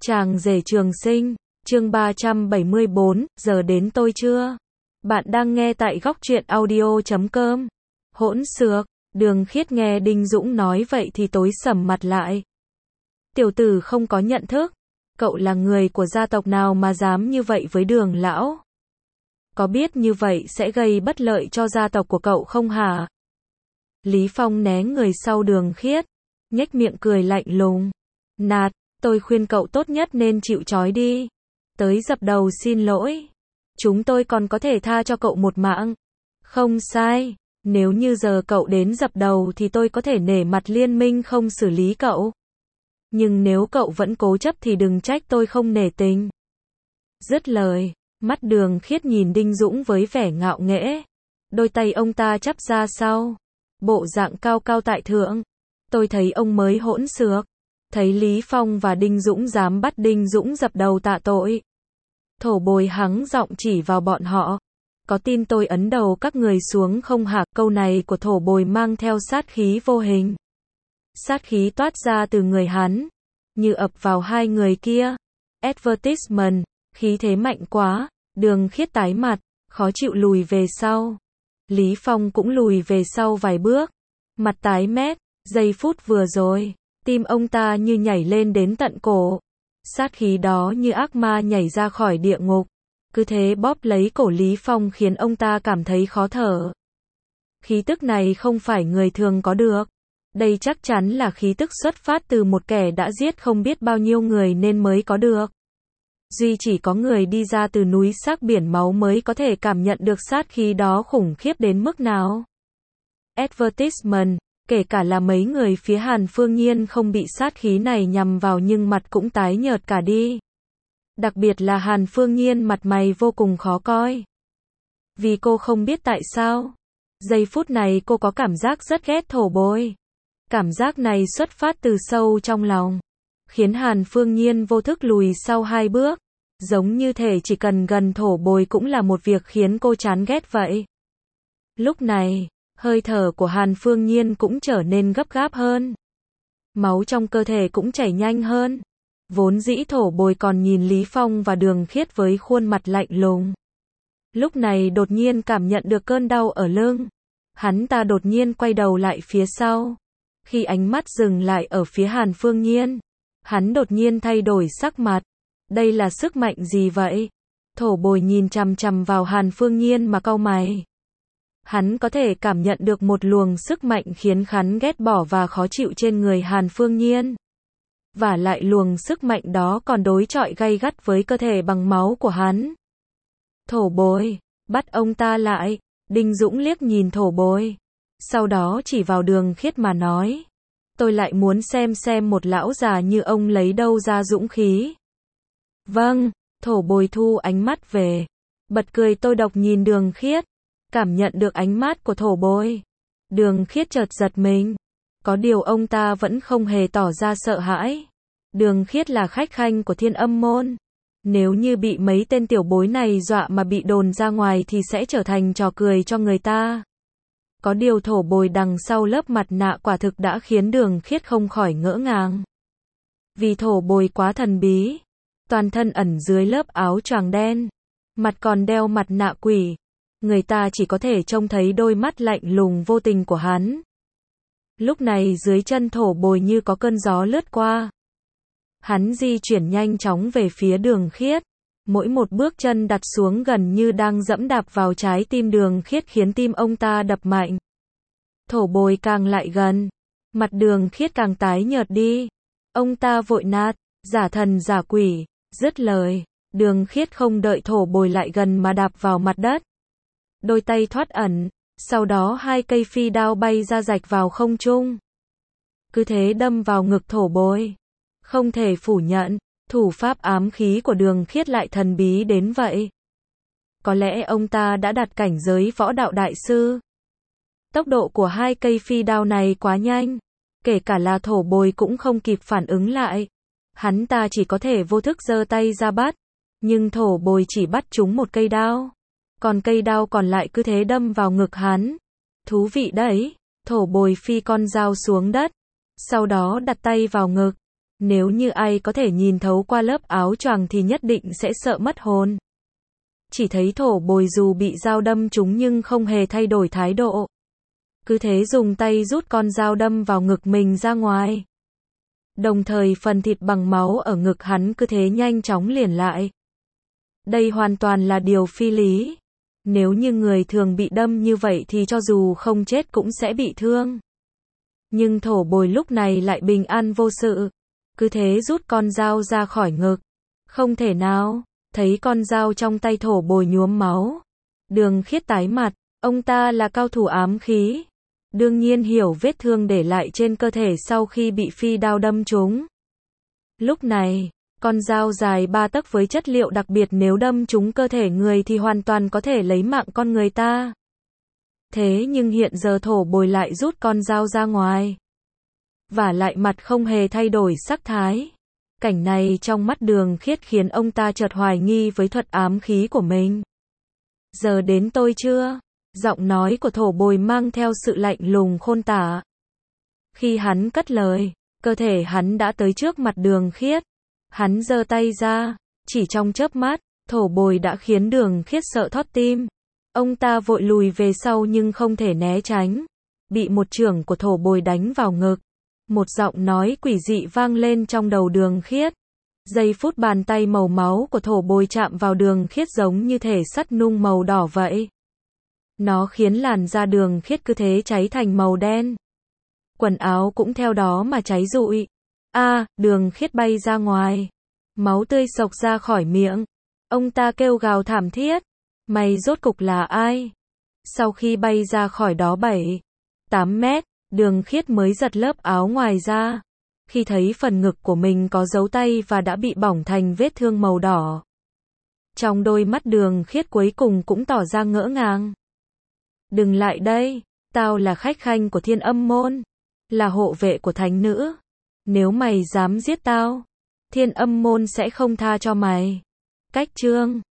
Chàng rể trường sinh, chương 374, giờ đến tôi chưa? Bạn đang nghe tại góc truyện audio.com. Hỗn xược, Đường Khiết nghe Đinh Dũng nói vậy thì tối sầm mặt lại. Tiểu tử không có nhận thức, cậu là người của gia tộc nào mà dám như vậy với Đường lão? Có biết như vậy sẽ gây bất lợi cho gia tộc của cậu không hả? Lý Phong né người sau Đường Khiết, nhếch miệng cười lạnh lùng. Nạt, tôi khuyên cậu tốt nhất nên chịu trói đi. Tới dập đầu xin lỗi. Chúng tôi còn có thể tha cho cậu một mạng. Không sai, nếu như giờ cậu đến dập đầu thì tôi có thể nể mặt liên minh không xử lý cậu. Nhưng nếu cậu vẫn cố chấp thì đừng trách tôi không nể tình. Dứt lời, mắt Đường Khiết nhìn Đinh Dũng với vẻ ngạo nghễ. Đôi tay ông ta chắp ra sau, bộ dạng cao cao tại thượng. Tôi thấy ông mới hỗn xược. Thấy Lý Phong và Đinh Dũng dám bắt Đinh Dũng dập đầu tạ tội. Thổ Bồi hắng giọng chỉ vào bọn họ. Có tin tôi ấn đầu các người xuống không hả? Câu này của Thổ Bồi mang theo sát khí vô hình. Sát khí toát ra từ người hắn, như ập vào hai người kia. Advertisement, khí thế mạnh quá. Đường Khiết tái mặt, khó chịu lùi về sau. Lý Phong cũng lùi về sau vài bước, mặt tái mét. Giây phút vừa rồi, tim ông ta như nhảy lên đến tận cổ. Sát khí đó như ác ma nhảy ra khỏi địa ngục. Cứ thế bóp lấy cổ Lý Phong khiến ông ta cảm thấy khó thở. Khí tức này không phải người thường có được. Đây chắc chắn là khí tức xuất phát từ một kẻ đã giết không biết bao nhiêu người nên mới có được. Duy chỉ có người đi ra từ núi xác biển máu mới có thể cảm nhận được sát khí đó khủng khiếp đến mức nào. Advertisement. Kể cả là mấy người phía Hàn Phương Nhiên không bị sát khí này nhằm vào nhưng mặt cũng tái nhợt cả đi. Đặc biệt là Hàn Phương Nhiên mặt mày vô cùng khó coi. Vì cô không biết tại sao. Giây phút này cô có cảm giác rất ghét Thổ Bồi. Cảm giác này xuất phát từ sâu trong lòng. Khiến Hàn Phương Nhiên vô thức lùi sau hai bước. Giống như thể chỉ cần gần Thổ Bồi cũng là một việc khiến cô chán ghét vậy. Lúc này, hơi thở của Hàn Phương Nhiên cũng trở nên gấp gáp hơn. Máu trong cơ thể cũng chảy nhanh hơn. Vốn dĩ Thổ Bồi còn nhìn Lý Phong và Đường Khiết với khuôn mặt lạnh lùng. Lúc này đột nhiên cảm nhận được cơn đau ở lưng. Hắn ta đột nhiên quay đầu lại phía sau. Khi ánh mắt dừng lại ở phía Hàn Phương Nhiên, hắn đột nhiên thay đổi sắc mặt. Đây là sức mạnh gì vậy? Thổ Bồi nhìn chằm chằm vào Hàn Phương Nhiên mà cau mày. Hắn có thể cảm nhận được một luồng sức mạnh khiến hắn ghét bỏ và khó chịu trên người Hàn Phương Nhiên. Và lại luồng sức mạnh đó còn đối chọi gay gắt với cơ thể bằng máu của hắn. Thổ Bồi, bắt ông ta lại. Đinh Dũng liếc nhìn Thổ Bồi. Sau đó chỉ vào Đường Khiết mà nói. Tôi lại muốn xem một lão già như ông lấy đâu ra dũng khí. Vâng, Thổ Bồi thu ánh mắt về. Bật cười tôi độc nhìn Đường Khiết. Cảm nhận được ánh mắt của Thổ Bồi. Đường Khiết chợt giật mình. Có điều ông ta vẫn không hề tỏ ra sợ hãi. Đường Khiết là khách khanh của Thiên Âm môn. Nếu như bị mấy tên tiểu bối này dọa mà bị đồn ra ngoài thì sẽ trở thành trò cười cho người ta. Có điều Thổ Bồi đằng sau lớp mặt nạ quả thực đã khiến Đường Khiết không khỏi ngỡ ngàng. Vì Thổ Bồi quá thần bí. Toàn thân ẩn dưới lớp áo choàng đen. Mặt còn đeo mặt nạ quỷ. Người ta chỉ có thể trông thấy đôi mắt lạnh lùng vô tình của hắn. Lúc này dưới chân Thổ Bồi như có cơn gió lướt qua. Hắn di chuyển nhanh chóng về phía Đường Khiết. Mỗi một bước chân đặt xuống gần như đang dẫm đạp vào trái tim Đường Khiết khiến tim ông ta đập mạnh. Thổ Bồi càng lại gần. Mặt Đường Khiết càng tái nhợt đi. Ông ta vội nạt, giả thần giả quỷ. Dứt lời, Đường Khiết không đợi Thổ Bồi lại gần mà đạp vào mặt đất. Đôi tay thoát ẩn, sau đó hai cây phi đao bay ra rạch vào không trung. Cứ thế đâm vào ngực Thổ Bồi. Không thể phủ nhận, thủ pháp ám khí của Đường Khiết lại thần bí đến vậy. Có lẽ ông ta đã đạt cảnh giới võ đạo đại sư. Tốc độ của hai cây phi đao này quá nhanh. Kể cả là Thổ Bồi cũng không kịp phản ứng lại. Hắn ta chỉ có thể vô thức giơ tay ra bắt. Nhưng Thổ Bồi chỉ bắt trúng một cây đao. Còn cây đao còn lại cứ thế đâm vào ngực hắn. Thú vị đấy. Thổ Bồi phi con dao xuống đất. Sau đó đặt tay vào ngực. Nếu như ai có thể nhìn thấu qua lớp áo choàng thì nhất định sẽ sợ mất hồn. Chỉ thấy Thổ Bồi dù bị dao đâm trúng nhưng không hề thay đổi thái độ. Cứ thế dùng tay rút con dao đâm vào ngực mình ra ngoài. Đồng thời phần thịt bằng máu ở ngực hắn cứ thế nhanh chóng liền lại. Đây hoàn toàn là điều phi lý. Nếu như người thường bị đâm như vậy thì cho dù không chết cũng sẽ bị thương. Nhưng Thổ Bồi lúc này lại bình an vô sự. Cứ thế rút con dao ra khỏi ngực. Không thể nào. Thấy con dao trong tay Thổ Bồi nhuốm máu. Đường Khiết tái mặt. Ông ta là cao thủ ám khí. Đương nhiên hiểu vết thương để lại trên cơ thể sau khi bị phi đao đâm trúng. Lúc này, con dao dài 3 tấc với chất liệu đặc biệt nếu đâm trúng cơ thể người thì hoàn toàn có thể lấy mạng con người ta. Thế nhưng hiện giờ Thổ Bồi lại rút con dao ra ngoài. Và lại mặt không hề thay đổi sắc thái. Cảnh này trong mắt Đường Khiết khiến ông ta chợt hoài nghi với thuật ám khí của mình. Giờ đến tôi chưa? Giọng nói của Thổ Bồi mang theo sự lạnh lùng khôn tả. Khi hắn cất lời, cơ thể hắn đã tới trước mặt Đường Khiết. Hắn giơ tay ra, chỉ trong chớp mắt, Thổ Bồi đã khiến Đường Khiết sợ thót tim. Ông ta vội lùi về sau nhưng không thể né tránh. Bị một chưởng của Thổ Bồi đánh vào ngực. Một giọng nói quỷ dị vang lên trong đầu Đường Khiết. Giây phút bàn tay màu máu của Thổ Bồi chạm vào Đường Khiết giống như thể sắt nung màu đỏ vậy. Nó khiến làn da Đường Khiết cứ thế cháy thành màu đen. Quần áo cũng theo đó mà cháy rụi. Đường Khiết bay ra ngoài. Máu tươi xộc ra khỏi miệng. Ông ta kêu gào thảm thiết. Mày rốt cục là ai? Sau khi bay ra khỏi đó 7-8 mét, Đường Khiết mới giật lớp áo ngoài ra. Khi thấy phần ngực của mình có dấu tay và đã bị bỏng thành vết thương màu đỏ. Trong đôi mắt Đường Khiết cuối cùng cũng tỏ ra ngỡ ngàng. Đừng lại đây, tao là khách khanh của Thiên Âm Môn, là hộ vệ của thánh nữ. Nếu mày dám giết tao, Thiên Âm Môn sẽ không tha cho mày. Cách chương